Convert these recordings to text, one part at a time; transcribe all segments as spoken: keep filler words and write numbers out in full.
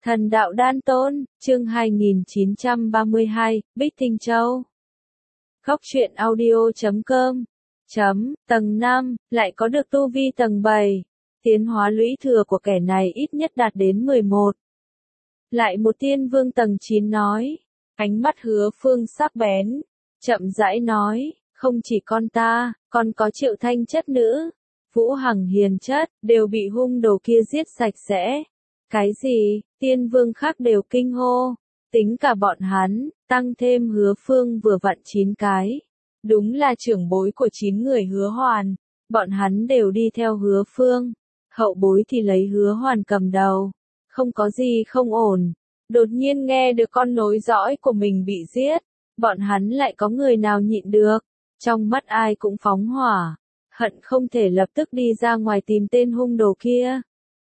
Thần đạo đan tôn, chương hai nghìn chín trăm ba mươi hai, Bích Tinh Châu. Góc truyện audio chấm com. Chấm, tầng năm, lại có được tu vi tầng bảy. Tiến hóa lũy thừa của kẻ này ít nhất đạt đến mười một. Lại một tiên vương tầng chín nói. Ánh mắt Hứa Phương sắc bén. Chậm rãi nói, không chỉ con ta, còn có Triệu Thanh chất nữ. Vũ Hằng hiền chất, đều bị hung đồ kia giết sạch sẽ. Cái gì, tiên vương khác đều kinh hô. Tính cả bọn hắn, tăng thêm Hứa Phương vừa vặn chín cái. Đúng là trưởng bối của chín người Hứa Hoàn. Bọn hắn đều đi theo Hứa Phương. Hậu bối thì lấy Hứa Hoàn cầm đầu. Không có gì không ổn. Đột nhiên nghe được con nối dõi của mình bị giết. Bọn hắn lại có người nào nhịn được. Trong mắt ai cũng phóng hỏa. Hận không thể lập tức đi ra ngoài tìm tên hung đồ kia.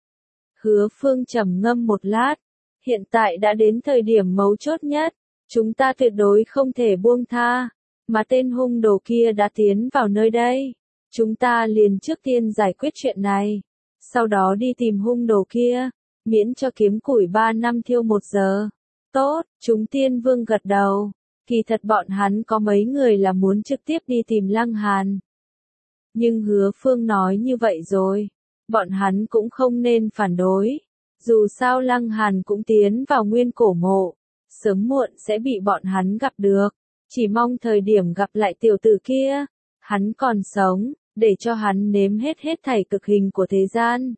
Hứa Phương trầm ngâm một lát. Hiện tại đã đến thời điểm mấu chốt nhất. Chúng ta tuyệt đối không thể buông tha. Mà tên hung đồ kia đã tiến vào nơi đây. Chúng ta liền trước tiên giải quyết chuyện này. Sau đó đi tìm hung đồ kia. Miễn cho kiếm củi ba năm thiêu một giờ. Tốt, chúng tiên vương gật đầu. Kỳ thật bọn hắn có mấy người là muốn trực tiếp đi tìm Lăng Hàn. Nhưng Hứa Phương nói như vậy rồi. Bọn hắn cũng không nên phản đối. Dù sao Lăng Hàn cũng tiến vào nguyên cổ mộ. Sớm muộn sẽ bị bọn hắn gặp được. Chỉ mong thời điểm gặp lại tiểu tử kia. Hắn còn sống, để cho hắn nếm hết hết thảy cực hình của thế gian.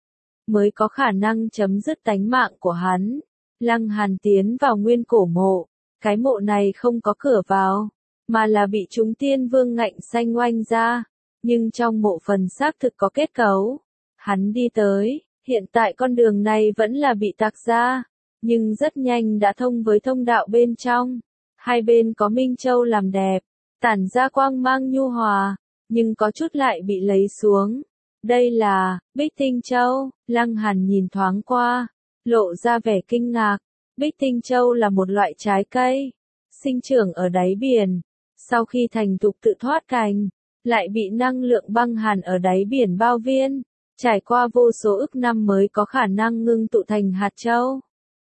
Mới có khả năng chấm dứt tánh mạng của hắn. Lăng Hàn tiến vào nguyên cổ mộ. Cái mộ này không có cửa vào. Mà là bị chúng tiên vương ngạnh xanh oanh ra. Nhưng trong mộ phần xác thực có kết cấu. Hắn đi tới, hiện tại con đường này vẫn là bị tạc ra, nhưng rất nhanh đã thông với thông đạo bên trong. Hai bên có Minh Châu làm đẹp, tản ra quang mang nhu hòa, nhưng có chút lại bị lấy xuống. Đây là Bích Tinh Châu. Lăng Hàn nhìn thoáng qua, lộ ra vẻ kinh ngạc. Bích Tinh Châu là một loại trái cây, sinh trưởng ở đáy biển, sau khi thành thục tự thoát cành, lại bị năng lượng băng hàn ở đáy biển bao viên. Trải qua vô số ức năm mới có khả năng ngưng tụ thành hạt châu.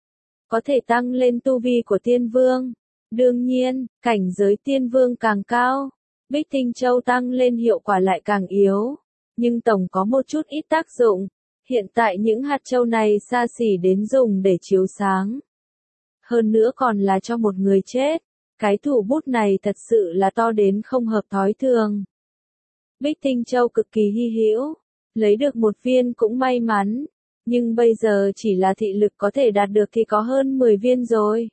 Có thể tăng lên tu vi của tiên vương. Đương nhiên, cảnh giới tiên vương càng cao, Bích Tinh Châu tăng lên hiệu quả lại càng yếu. Nhưng tổng có một chút ít tác dụng. Hiện tại những hạt châu này xa xỉ đến dùng để chiếu sáng. Hơn nữa còn là cho một người chết. Cái thủ bút này thật sự là to đến không hợp thói thường. Bích Tinh Châu cực kỳ hy hữu. Lấy được một viên cũng may mắn, nhưng bây giờ chỉ là thị lực có thể đạt được thì có hơn mười viên rồi.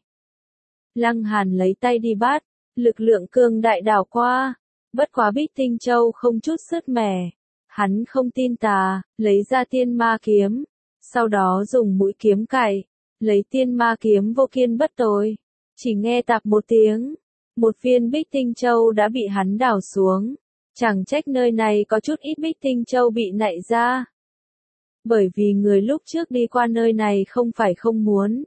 Lăng Hàn lấy tay đi bắt, lực lượng cường đại đảo qua, bất quá Bích Tinh Châu không chút sứt mẻ. Hắn không tin tà, lấy ra tiên ma kiếm, sau đó dùng mũi kiếm cày, lấy tiên ma kiếm vô kiên bất tồi. Chỉ nghe tạp một tiếng, một viên Bích Tinh Châu đã bị hắn đảo xuống. Chẳng trách nơi này có chút ít Bích Tinh Châu bị nạy ra. Bởi vì người lúc trước đi qua nơi này không phải không muốn,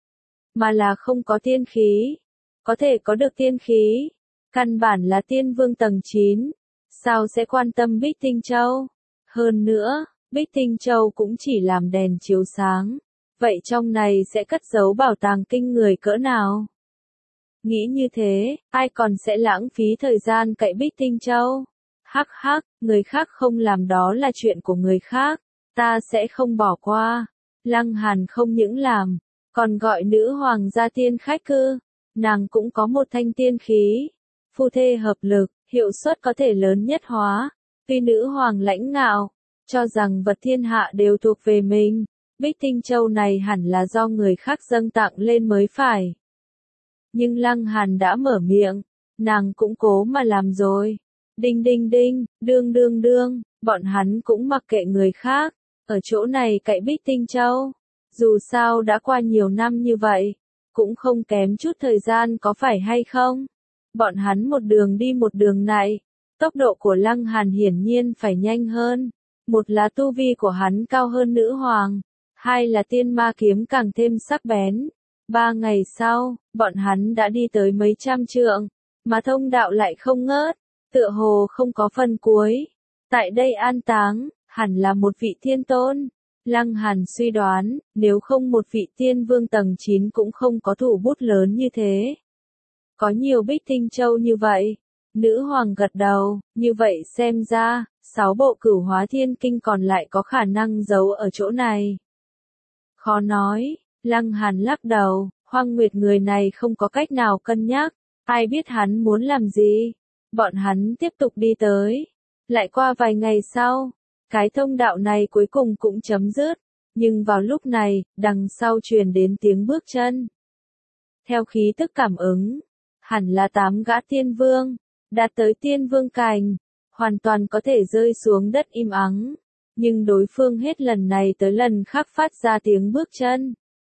mà là không có tiên khí. Có thể có được tiên khí, căn bản là tiên vương tầng chín, sao sẽ quan tâm Bích Tinh Châu? Hơn nữa, Bích Tinh Châu cũng chỉ làm đèn chiếu sáng. Vậy trong này sẽ cất giấu bảo tàng kinh người cỡ nào? Nghĩ như thế, ai còn sẽ lãng phí thời gian cậy Bích Tinh Châu? Hắc hắc, người khác không làm đó là chuyện của người khác, ta sẽ không bỏ qua. Lăng Hàn không những làm, còn gọi nữ hoàng gia tiên khách cư, nàng cũng có một thanh tiên khí. Phu thê hợp lực, hiệu suất có thể lớn nhất hóa. Tuy nữ hoàng lãnh ngạo, cho rằng vật thiên hạ đều thuộc về mình, Bích Tinh Châu này hẳn là do người khác dâng tặng lên mới phải. Nhưng Lăng Hàn đã mở miệng, nàng cũng cố mà làm rồi. Đinh đinh đinh, đương đương đương, bọn hắn cũng mặc kệ người khác, ở chỗ này cậy Bích Tinh Châu. Dù sao đã qua nhiều năm như vậy, cũng không kém chút thời gian có phải hay không? Bọn hắn một đường đi một đường này, tốc độ của Lăng Hàn hiển nhiên phải nhanh hơn. Một là tu vi của hắn cao hơn nữ hoàng, hai là tiên ma kiếm càng thêm sắc bén. Ba ngày sau, bọn hắn đã đi tới mấy trăm trượng, mà thông đạo lại không ngớt. Tựa hồ không có phần cuối. Tại đây an táng, hẳn là một vị thiên tôn. Lăng Hàn suy đoán, nếu không một vị tiên vương tầng chín cũng không có thủ bút lớn như thế. Có nhiều Bích Tinh Châu như vậy. Nữ hoàng gật đầu, như vậy xem ra, sáu bộ Cửu Hóa Thiên Kinh còn lại có khả năng giấu ở chỗ này. Khó nói, Lăng Hàn lắc đầu, Hoang Nguyệt người này không có cách nào cân nhắc, ai biết hắn muốn làm gì. Bọn hắn tiếp tục đi tới. Lại qua vài ngày sau, cái thông đạo này cuối cùng cũng chấm dứt, nhưng vào lúc này, đằng sau truyền đến tiếng bước chân. Theo khí tức cảm ứng, hẳn là tám gã tiên vương, đã tới tiên vương cành, hoàn toàn có thể rơi xuống đất im ắng, nhưng đối phương hết lần này tới lần khác phát ra tiếng bước chân.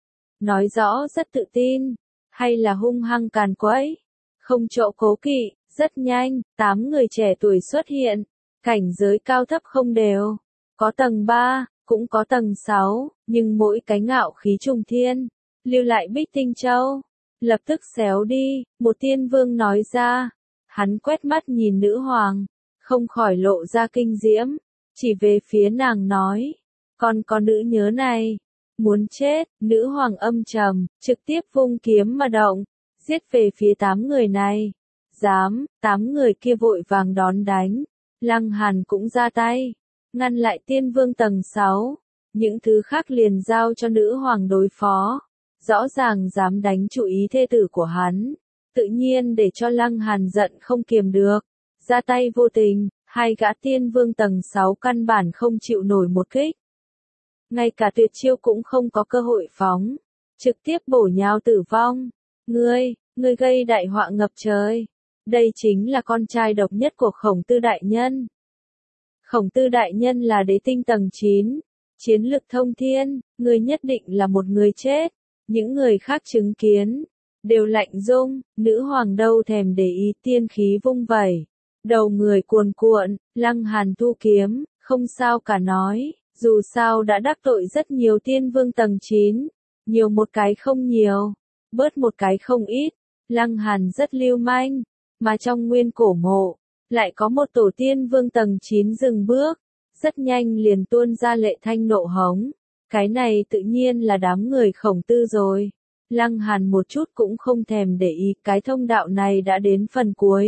Nói rõ rất tự tin, hay là hung hăng càn quấy, không chỗ cố kỵ, rất nhanh, tám người trẻ tuổi xuất hiện, cảnh giới cao thấp không đều, có tầng ba, cũng có tầng sáu, nhưng mỗi cái ngạo khí trùng thiên, lưu lại Bích Tinh Châu. Lập tức xéo đi, một tiên vương nói ra. Hắn quét mắt nhìn nữ hoàng, không khỏi lộ ra kinh diễm, chỉ về phía nàng nói, còn có nữ nhớ này, muốn chết. Nữ hoàng âm trầm, trực tiếp vung kiếm mà động, giết về phía tám người này. Dám, tám người kia vội vàng đón đánh, Lăng Hàn cũng ra tay, ngăn lại tiên vương tầng sáu, những thứ khác liền giao cho nữ hoàng đối phó. Rõ ràng dám đánh chủ ý thê tử của hắn, tự nhiên để cho Lăng Hàn giận không kiềm được, ra tay vô tình, hai gã tiên vương tầng sáu căn bản không chịu nổi một kích. Ngay cả tuyệt chiêu cũng không có cơ hội phóng, trực tiếp bổ nhào tử vong. Ngươi, ngươi gây đại họa ngập trời. Đây chính là con trai độc nhất của Khổng Tư Đại Nhân. Khổng Tư Đại Nhân là đế tinh tầng chín, chiến lực thông thiên, ngươi nhất định là một người chết. Những người khác chứng kiến, đều lạnh rung, nữ hoàng đâu thèm để ý, tiên khí vung vẩy. Đầu người cuồn cuộn, Lăng Hàn thu kiếm, không sao cả nói, dù sao đã đắc tội rất nhiều tiên vương tầng chín, nhiều một cái không nhiều, bớt một cái không ít. Lăng Hàn rất lưu manh, mà trong nguyên cổ mộ, lại có một tổ tiên vương tầng chín dừng bước, rất nhanh liền tuôn ra lệ thanh nộ hống. Cái này tự nhiên là đám người Khổng Tư rồi. Lăng Hàn một chút cũng không thèm để ý, cái thông đạo này đã đến phần cuối.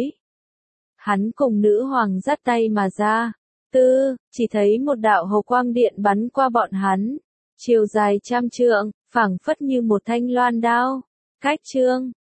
Hắn cùng nữ hoàng dắt tay mà ra. Tư, chỉ thấy một đạo hồ quang điện bắn qua bọn hắn. Chiều dài trăm trượng, phảng phất như một thanh loan đao. Cách trương,